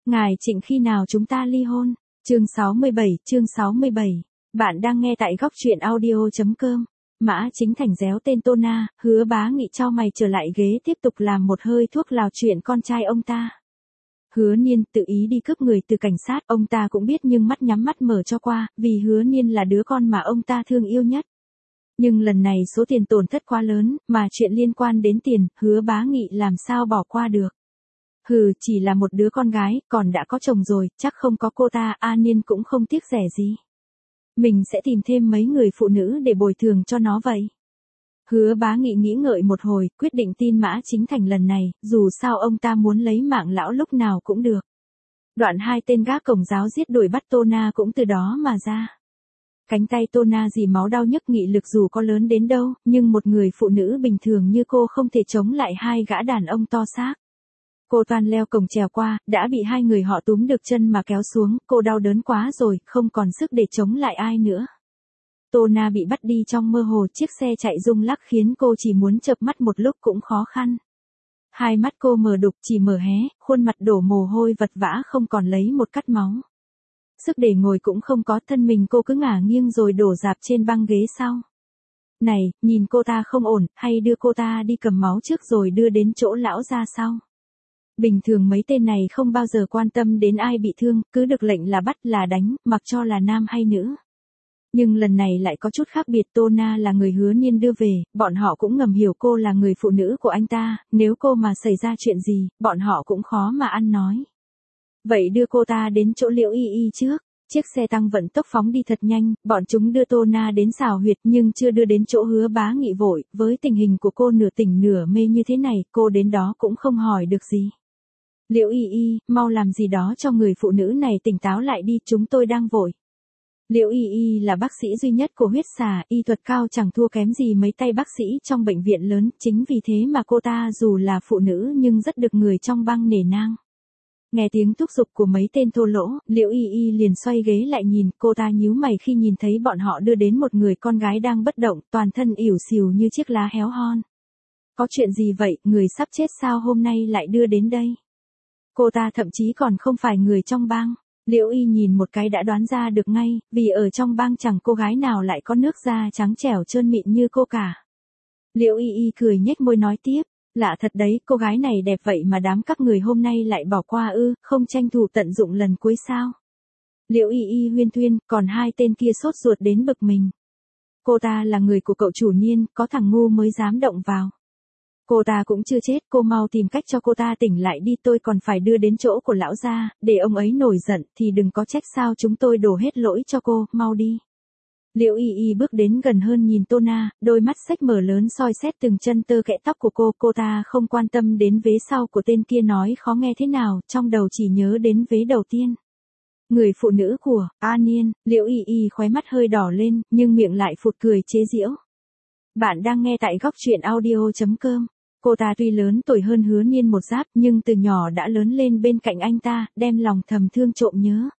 Ngài Trịnh khi nào chúng ta ly hôn? Chương 67. Bạn đang nghe tại góc truyện audio.com. Mã Chính Thành réo tên Tô Na, Hứa Bá Nghị chau mày trở lại ghế tiếp tục làm một hơi thuốc lào chuyện con trai ông ta. Hứa Niên tự ý đi cướp người từ cảnh sát, ông ta cũng biết nhưng mắt nhắm mắt mở cho qua, vì Hứa Niên là đứa con mà ông ta thương yêu nhất. Nhưng lần này số tiền tổn thất quá lớn, mà chuyện liên quan đến tiền, Hứa Bá Nghị làm sao bỏ qua được. Chỉ là một đứa con gái, còn đã có chồng rồi, chắc không có cô ta, A Niên cũng không tiếc rẻ gì. Mình sẽ tìm thêm mấy người phụ nữ để bồi thường cho nó vậy. Hứa Bá Nghị nghĩ ngợi một hồi, quyết định tin Mã Chính Thành lần này, dù sao ông ta muốn lấy mạng lão lúc nào cũng được. Đoạn hai tên gác cổng giáo giết đuổi bắt Tô Na cũng từ đó mà ra. Cánh tay Tô Na dì máu đau nhức, nghị lực dù có lớn đến đâu, nhưng một người phụ nữ bình thường như cô không thể chống lại hai gã đàn ông to xác. Cô toàn leo cổng trèo qua, đã bị hai người họ túm được chân mà kéo xuống, cô đau đớn quá rồi, không còn sức để chống lại ai nữa. Tô Na bị bắt đi trong mơ hồ, chiếc xe chạy rung lắc khiến cô chỉ muốn chợp mắt một lúc cũng khó khăn. Hai mắt cô mờ đục, chỉ mở hé, khuôn mặt đổ mồ hôi vật vã không còn lấy một cắt máu. Sức để ngồi cũng không có, thân mình cô cứ ngả nghiêng rồi đổ rạp trên băng ghế sau. Này, nhìn cô ta không ổn, hay đưa cô ta đi cầm máu trước rồi đưa đến chỗ lão ra sau. Bình thường mấy tên này không bao giờ quan tâm đến ai bị thương, cứ được lệnh là bắt là đánh, mặc cho là nam hay nữ. Nhưng lần này lại có chút khác biệt, Tô Na là người Hứa Niên đưa về, bọn họ cũng ngầm hiểu cô là người phụ nữ của anh ta, nếu cô mà xảy ra chuyện gì, bọn họ cũng khó mà ăn nói. Vậy đưa cô ta đến chỗ Liễu Y Y trước. Chiếc xe tăng vận tốc phóng đi thật nhanh, bọn chúng đưa Tô Na đến xào huyệt nhưng chưa đưa đến chỗ Hứa Bá Nghị vội, với tình hình của cô nửa tỉnh nửa mê như thế này, cô đến đó cũng không hỏi được gì. Liễu Y Y, mau làm gì đó cho người phụ nữ này tỉnh táo lại đi, chúng tôi đang vội. Liễu Y Y là bác sĩ duy nhất của huyết xà, y thuật cao chẳng thua kém gì mấy tay bác sĩ trong bệnh viện lớn, chính vì thế mà cô ta dù là phụ nữ nhưng rất được người trong bang nể nang. Nghe tiếng thúc giục của mấy tên thô lỗ, Liễu Y Y liền xoay ghế lại nhìn, cô ta nhíu mày khi nhìn thấy bọn họ đưa đến một người con gái đang bất động, toàn thân ỉu xìu như chiếc lá héo hon. Có chuyện gì vậy, người sắp chết sao hôm nay lại đưa đến đây? Cô ta thậm chí còn không phải người trong bang. Liễu Y nhìn một cái đã đoán ra được ngay, vì ở trong bang chẳng cô gái nào lại có nước da trắng trẻo trơn mịn như cô cả. Liễu Y Y cười nhếch môi nói tiếp, lạ thật đấy, cô gái này đẹp vậy mà đám các người hôm nay lại bỏ qua ư, không tranh thủ tận dụng lần cuối sao? Liễu Y Y huyên thuyên, còn hai tên kia sốt ruột đến bực mình. Cô ta là người của cậu chủ Niên, có thằng ngu mới dám động vào. Cô ta cũng chưa chết, cô mau tìm cách cho cô ta tỉnh lại đi, tôi còn phải đưa đến chỗ của lão gia, để ông ấy nổi giận thì đừng có trách sao chúng tôi đổ hết lỗi cho cô, mau đi. Liễu Y Y bước đến gần hơn nhìn Tô Na, đôi mắt xếch mở lớn soi xét từng chân tơ kẽ tóc của cô ta không quan tâm đến vế sau của tên kia nói khó nghe thế nào, trong đầu chỉ nhớ đến vế đầu tiên. Người phụ nữ của A Niên. Liễu Y Y khóe mắt hơi đỏ lên, nhưng miệng lại phụt cười chế giễu. Bạn đang nghe tại góc truyện audio.com. Cô ta tuy lớn tuổi hơn Hứa Niên một giáp nhưng từ nhỏ đã lớn lên bên cạnh anh ta, đem lòng thầm thương trộm nhớ.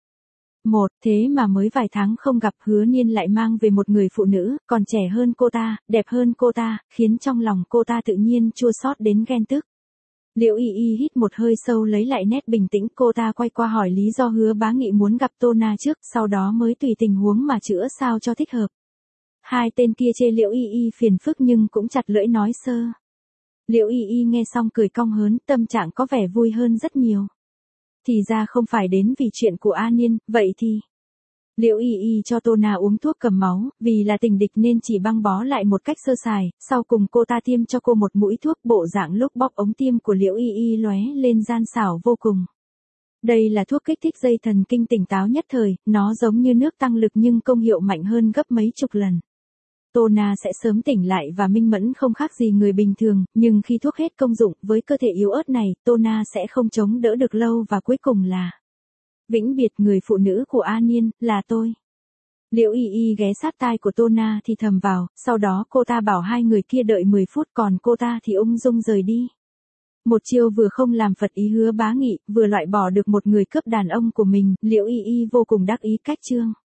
Thế mà mới vài tháng không gặp Hứa Niên lại mang về một người phụ nữ, còn trẻ hơn cô ta, đẹp hơn cô ta, khiến trong lòng cô ta tự nhiên chua xót đến ghen tức. Liễu Y Y hít một hơi sâu lấy lại nét bình tĩnh, cô ta quay qua hỏi lý do Hứa Bá Nghị muốn gặp Tô Na trước, sau đó mới tùy tình huống mà chữa sao cho thích hợp. Hai tên kia chê Liễu Y Y phiền phức nhưng cũng chặt lưỡi nói sơ. Liễu Y Y nghe xong cười cong hớn, tâm trạng có vẻ vui hơn rất nhiều. Thì ra không phải đến vì chuyện của A Niên, vậy thì... Liễu Y Y cho Tô Na uống thuốc cầm máu, vì là tình địch nên chỉ băng bó lại một cách sơ sài, sau cùng cô ta tiêm cho cô một mũi thuốc, bộ dạng lúc bóp ống tiêm của Liễu Y Y lóe lên gian xảo vô cùng. Đây là thuốc kích thích dây thần kinh tỉnh táo nhất thời, nó giống như nước tăng lực nhưng công hiệu mạnh hơn gấp mấy chục lần. Tô Na sẽ sớm tỉnh lại và minh mẫn không khác gì người bình thường, nhưng khi thuốc hết công dụng với cơ thể yếu ớt này, Tô Na sẽ không chống đỡ được lâu và cuối cùng là vĩnh biệt người phụ nữ của A Niên, là tôi. Liễu Y Y ghé sát tai của Tô Na thì thầm vào, sau đó cô ta bảo hai người kia đợi 10 phút còn cô ta thì ung dung rời đi. Một chiêu vừa không làm phật ý Hứa Bá Nghị, vừa loại bỏ được một người cướp đàn ông của mình, Liễu Y Y vô cùng đắc ý cách chương.